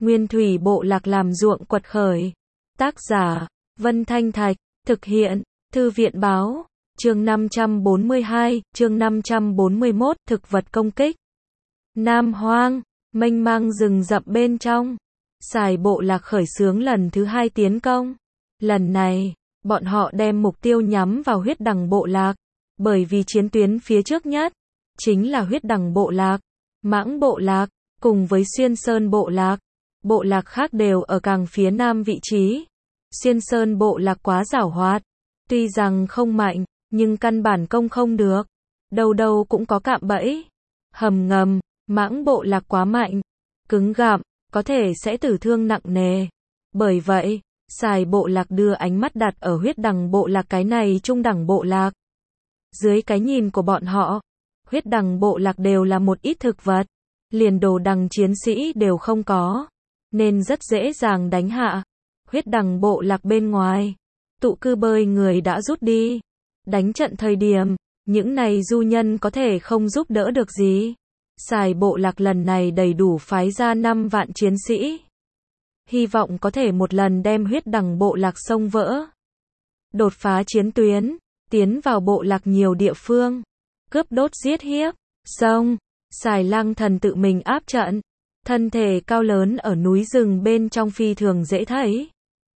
Nguyên thủy bộ lạc làm ruộng quật khởi. Tác giả, Vân Thanh Thạch, thực hiện, Thư viện báo, chương 542, chương 541, thực vật công kích. Nam Hoang, mênh mang rừng rậm bên trong. Sài bộ lạc khởi xướng lần thứ 2 tiến công. Lần này, bọn họ đem mục tiêu nhắm vào huyết đằng bộ lạc, bởi vì chiến tuyến phía trước nhất chính là huyết đằng bộ lạc, Mãng bộ lạc, cùng với Xuyên Sơn bộ lạc. Bộ lạc khác đều ở càng phía nam vị trí. Xuyên Sơn bộ lạc quá giảo hoạt, tuy rằng không mạnh, nhưng căn bản công không được. Đâu đâu cũng có cạm bẫy, hầm ngầm. Mãng bộ lạc quá mạnh, cứng gạm, có thể sẽ tử thương nặng nề. Bởi vậy, Sài bộ lạc đưa ánh mắt đặt ở huyết đằng bộ lạc cái này trung đẳng bộ lạc. Dưới cái nhìn của bọn họ, huyết đằng bộ lạc đều là một ít thực vật, liền đồ đằng chiến sĩ đều không có, nên rất dễ dàng đánh hạ. Huyết đằng bộ lạc bên ngoài, tụ cư bơi người đã rút đi. Đánh trận thời điểm, những này du nhân có thể không giúp đỡ được gì. Sài bộ lạc lần này đầy đủ phái ra 5 vạn chiến sĩ. Hy vọng có thể một lần đem huyết đằng bộ lạc xông vỡ. Đột phá chiến tuyến, tiến vào bộ lạc nhiều địa phương. Cướp đốt giết hiếp, xông. Sài lang thần tự mình áp trận. Thân thể cao lớn ở núi rừng bên trong phi thường dễ thấy.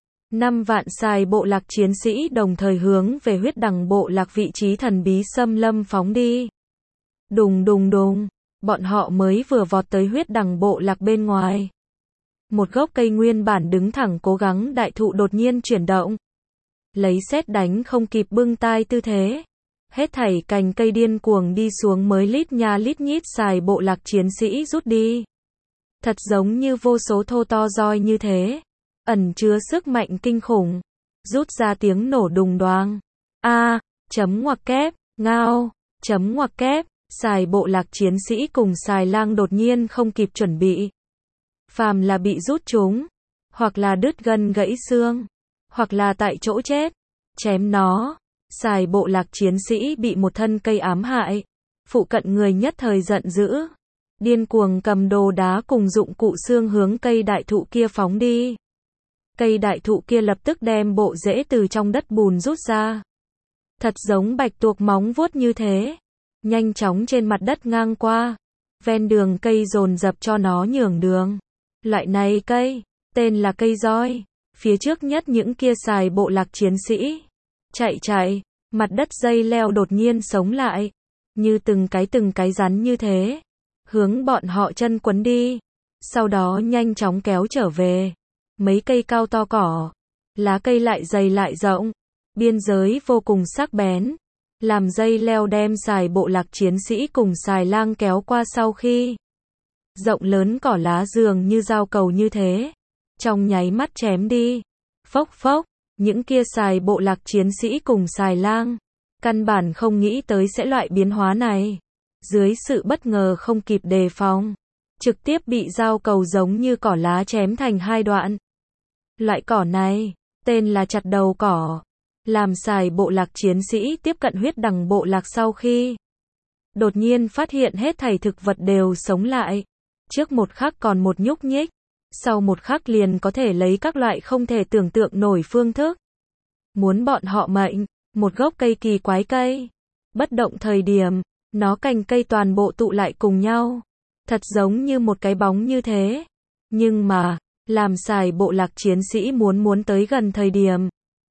5 vạn Sài bộ lạc chiến sĩ đồng thời hướng về huyết đằng bộ lạc vị trí thần bí xâm lâm phóng đi. Đùng đùng đùng. Bọn họ mới vừa vọt tới huyết đằng bộ lạc bên ngoài. Một gốc cây nguyên bản đứng thẳng cố gắng đại thụ đột nhiên chuyển động. Lấy sét đánh không kịp bưng tai tư thế. Hết thảy cành cây điên cuồng đi xuống mới lít nha lít nhít Sài bộ lạc chiến sĩ rút đi. Thật giống như vô số thô to roi như thế. Ẩn chứa sức mạnh kinh khủng. Rút ra tiếng nổ đùng đoàng. Chấm ngoặc kép, ngao, chấm ngoặc kép. Sài bộ lạc chiến sĩ cùng Sài lang đột nhiên không kịp chuẩn bị. Phàm là bị rút chúng, hoặc là đứt gân gãy xương, hoặc là tại chỗ chết. Chém nó. Sài bộ lạc chiến sĩ bị một thân cây ám hại. Phụ cận người nhất thời giận dữ. Điên cuồng cầm đồ đá cùng dụng cụ xương hướng cây đại thụ kia phóng đi. Cây đại thụ kia lập tức đem bộ rễ từ trong đất bùn rút ra. Thật giống bạch tuộc móng vuốt như thế. Nhanh chóng trên mặt đất ngang qua. Ven đường cây dồn dập cho nó nhường đường. Loại này cây, tên là cây roi. Phía trước nhất những kia Sài bộ lạc chiến sĩ. Chạy, mặt đất dây leo đột nhiên sống lại. Như từng cái rắn như thế. Hướng bọn họ chân quấn đi. Sau đó nhanh chóng kéo trở về. Mấy cây cao to cỏ. Lá cây lại dày lại rộng. Biên giới vô cùng sắc bén. Làm dây leo đem Sài bộ lạc chiến sĩ cùng Sài lang kéo qua sau khi. Rộng lớn cỏ lá dường như dao cầu như thế. Trong nháy mắt chém đi. Phốc phốc. Những kia Sài bộ lạc chiến sĩ cùng Sài lang. Căn bản không nghĩ tới sẽ loại biến hóa này. Dưới sự bất ngờ không kịp đề phòng. Trực tiếp bị dao cầu giống như cỏ lá chém thành 2 đoạn. Loại cỏ này, tên là chặt đầu cỏ. Làm Sài bộ lạc chiến sĩ tiếp cận huyết đằng bộ lạc sau khi. Đột nhiên phát hiện hết thảy thực vật đều sống lại. Trước một khắc còn một nhúc nhích. Sau một khắc liền có thể lấy các loại không thể tưởng tượng nổi phương thức. Muốn bọn họ mệnh, một gốc cây kỳ quái cây. Bất động thời điểm, nó cành cây toàn bộ tụ lại cùng nhau. Thật giống như một cái bóng như thế. Nhưng mà, làm Sài bộ lạc chiến sĩ muốn tới gần thời điểm.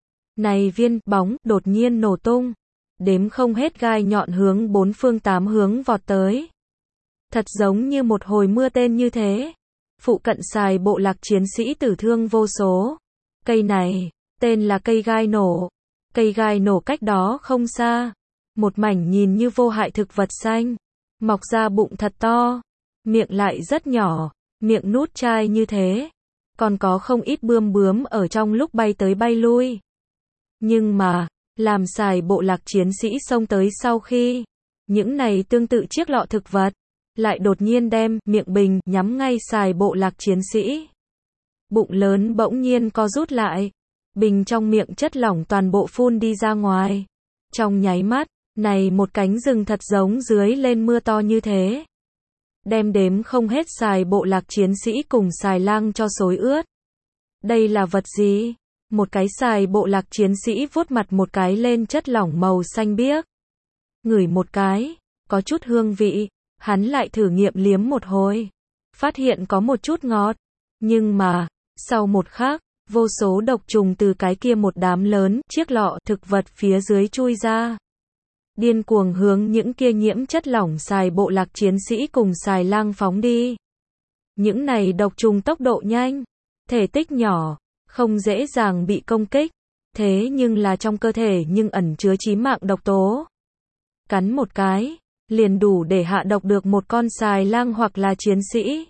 Này viên bóng đột nhiên nổ tung. Đếm không hết gai nhọn hướng 4 phương 8 hướng vọt tới. Thật giống như một hồi mưa tên như thế. Phụ cận Sài bộ lạc chiến sĩ tử thương vô số. Cây này, tên là cây gai nổ. Cây gai nổ cách đó không xa. Một mảnh nhìn như vô hại thực vật xanh. Mọc ra bụng thật to. Miệng lại rất nhỏ. Miệng nút chai như thế. Còn có không ít bướm ở trong lúc bay tới bay lui. Nhưng mà, làm Sài bộ lạc chiến sĩ xông tới sau khi. Những này tương tự chiếc lọ thực vật. Lại đột nhiên đem miệng bình nhắm ngay Sài bộ lạc chiến sĩ. Bụng lớn bỗng nhiên co rút lại. Bình trong miệng chất lỏng toàn bộ phun đi ra ngoài. Trong nháy mắt, này một cánh rừng thật giống dưới lên mưa to như thế. đem đếm không hết xài bộ lạc chiến sĩ cùng xài lang cho xối ướt. Đây là vật gì? Một cái xài bộ lạc chiến sĩ vuốt mặt một cái lên chất lỏng màu xanh biếc. Ngửi một cái, có chút hương vị, hắn lại thử nghiệm liếm một hồi. Phát hiện có một chút ngọt. Nhưng mà, sau một khắc, vô số độc trùng từ cái kia một đám lớn, chiếc lọ thực vật phía dưới chui ra. Điên cuồng hướng những kia nhiễm chất lỏng xài bộ lạc chiến sĩ cùng xài lang phóng đi. Những này độc trùng tốc độ nhanh, thể tích nhỏ, không dễ dàng bị công kích, thế nhưng là trong cơ thể nhưng ẩn chứa chí mạng độc tố. Cắn một cái, liền đủ để hạ độc được một con xài lang hoặc là chiến sĩ.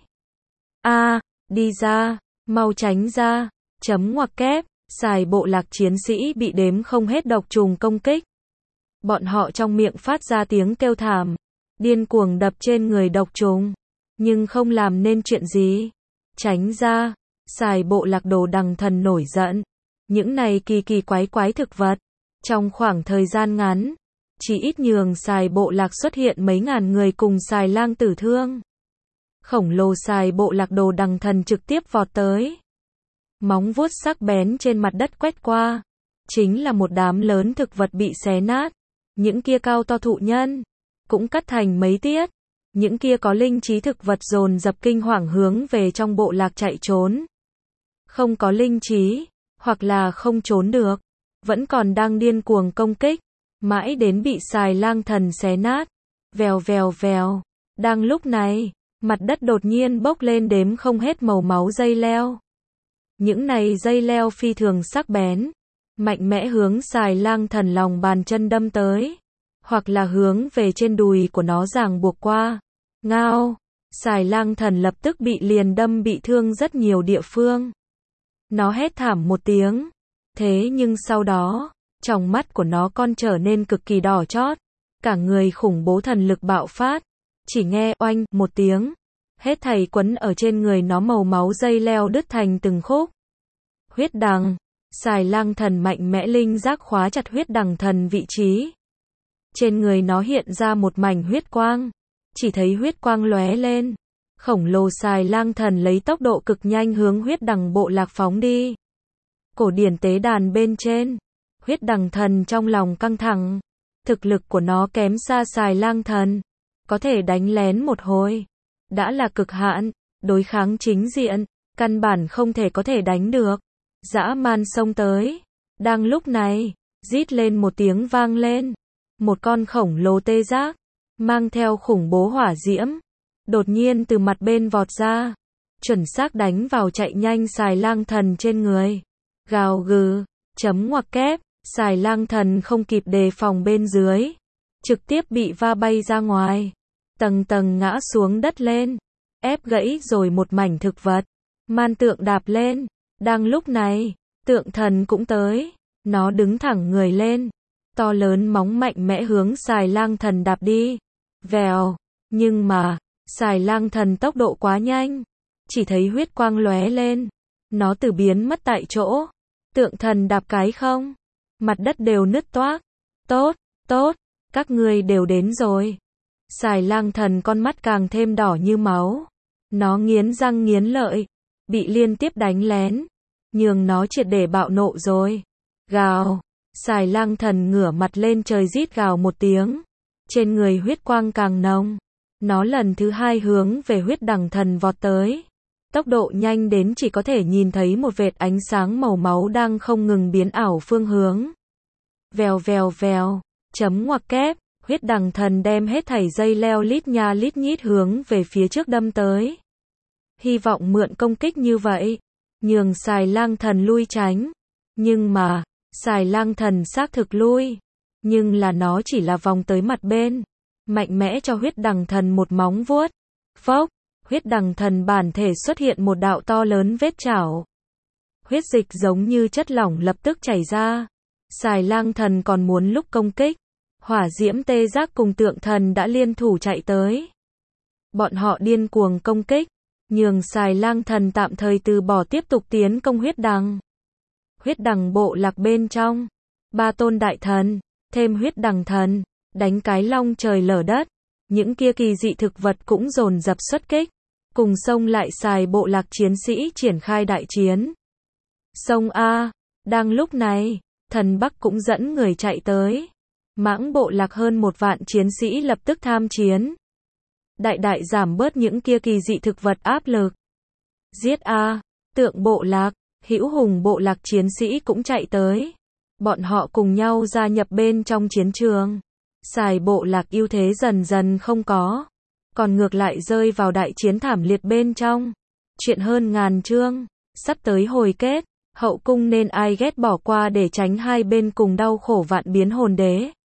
Đi ra, mau tránh ra, chấm ngoặc kép, xài bộ lạc chiến sĩ bị đếm không hết độc trùng công kích. Bọn họ trong miệng phát ra tiếng kêu thảm, điên cuồng đập trên người độc trùng, nhưng không làm nên chuyện gì. Tránh ra, xài bộ lạc Đồ Đằng Thần nổi giận. Những này kỳ kỳ quái quái thực vật, trong khoảng thời gian ngắn, chỉ ít nhường xài bộ lạc xuất hiện mấy ngàn người cùng xài lang tử thương. Khổng lồ xài bộ lạc Đồ Đằng Thần trực tiếp vọt tới. Móng vuốt sắc bén trên mặt đất quét qua. Chính là một đám lớn thực vật bị xé nát. Những kia cao to thụ nhân, cũng cắt thành mấy tiết. Những kia có linh trí thực vật dồn dập kinh hoàng hướng về trong bộ lạc chạy trốn. Không có linh trí, hoặc là không trốn được, vẫn còn đang điên cuồng công kích, mãi đến bị xài lang thần xé nát. Vèo vèo vèo. Đang lúc này, mặt đất đột nhiên bốc lên đếm không hết màu máu dây leo. Những này dây leo phi thường sắc bén, mạnh mẽ hướng xài lang thần lòng bàn chân đâm tới, hoặc là hướng về trên đùi của nó ràng buộc qua. Ngao, xài lang thần lập tức bị liền đâm bị thương rất nhiều địa phương. Nó hét thảm một tiếng, thế nhưng sau đó, trong mắt của nó con trở nên cực kỳ đỏ chót, cả người khủng bố thần lực bạo phát, chỉ nghe oanh một tiếng, hết thảy quấn ở trên người nó màu máu dây leo đứt thành từng khúc. Huyết đằng, xài lang thần mạnh mẽ linh giác khóa chặt huyết đằng thần vị trí. Trên người nó hiện ra một mảnh huyết quang, chỉ thấy huyết quang lóe lên. Khổng lồ xài lang thần lấy tốc độ cực nhanh hướng huyết đằng bộ lạc phóng đi. Cổ điển tế đàn bên trên, huyết đằng thần trong lòng căng thẳng. Thực lực của nó kém xa xài lang thần, có thể đánh lén một hồi, đã là cực hạn, đối kháng chính diện, căn bản không thể có thể đánh được. Dã man xông tới. Đang lúc này, rít lên một tiếng vang lên. Một con khổng lồ tê giác, mang theo khủng bố hỏa diễm, đột nhiên từ mặt bên vọt ra, chuẩn xác đánh vào chạy nhanh xài lang thần trên người. Gào gừ, chấm ngoặc kép, xài lang thần không kịp đề phòng bên dưới, trực tiếp bị va bay ra ngoài, tầng tầng ngã xuống đất lên, ép gãy rồi một mảnh thực vật. Man tượng đạp lên. Đang lúc này, tượng thần cũng tới, nó đứng thẳng người lên, to lớn móng mạnh mẽ hướng xài lang thần đạp đi. Vèo, nhưng mà, xài lang thần tốc độ quá nhanh, chỉ thấy huyết quang lóe lên, nó từ biến mất tại chỗ. Tượng thần đạp cái không, mặt đất đều nứt toác. Tốt, tốt, các ngươi đều đến rồi. Xài lang thần con mắt càng thêm đỏ như máu, nó nghiến răng nghiến lợi, bị liên tiếp đánh lén, nhường nó triệt để bạo nộ rồi. Gào, xài lang thần ngửa mặt lên trời rít gào một tiếng, trên người huyết quang càng nồng, nó lần thứ hai hướng về huyết đằng thần vọt tới, tốc độ nhanh đến chỉ có thể nhìn thấy một vệt ánh sáng màu máu đang không ngừng biến ảo phương hướng. Vèo vèo vèo, chấm ngoặc kép, huyết đằng thần đem hết thảy dây leo lít nha lít nhít hướng về phía trước đâm tới. Hy vọng mượn công kích như vậy, nhường xài lang thần lui tránh. Nhưng mà, xài lang thần xác thực lui, nhưng là nó chỉ là vòng tới mặt bên, mạnh mẽ cho huyết đằng thần một móng vuốt. Phốc, huyết đằng thần bản thể xuất hiện một đạo to lớn vết chảo. Huyết dịch giống như chất lỏng lập tức chảy ra. Xài lang thần còn muốn lúc công kích, hỏa diễm tê giác cùng tượng thần đã liên thủ chạy tới. Bọn họ điên cuồng công kích, nhường xài lang thần tạm thời từ bỏ tiếp tục tiến công huyết đằng. Huyết đằng bộ lạc bên trong, 3 tôn đại thần, thêm huyết đằng thần, đánh cái long trời lở đất. Những kia kỳ dị thực vật cũng dồn dập xuất kích, cùng xông lại xài bộ lạc chiến sĩ triển khai đại chiến. Sông A, đang lúc này, thần Bắc cũng dẫn người chạy tới. Mãng bộ lạc hơn 1 vạn chiến sĩ lập tức tham chiến. Đại giảm bớt những kia kỳ dị thực vật áp lực. Giết A, Tượng bộ lạc, Hữu Hùng bộ lạc chiến sĩ cũng chạy tới. Bọn họ cùng nhau gia nhập bên trong chiến trường. Xài bộ lạc ưu thế dần dần không có, còn ngược lại rơi vào đại chiến thảm liệt bên trong. Chuyện hơn ngàn chương, sắp tới hồi kết, hậu cung nên ai ghét bỏ qua để tránh hai bên cùng đau khổ vạn biến hồn đế.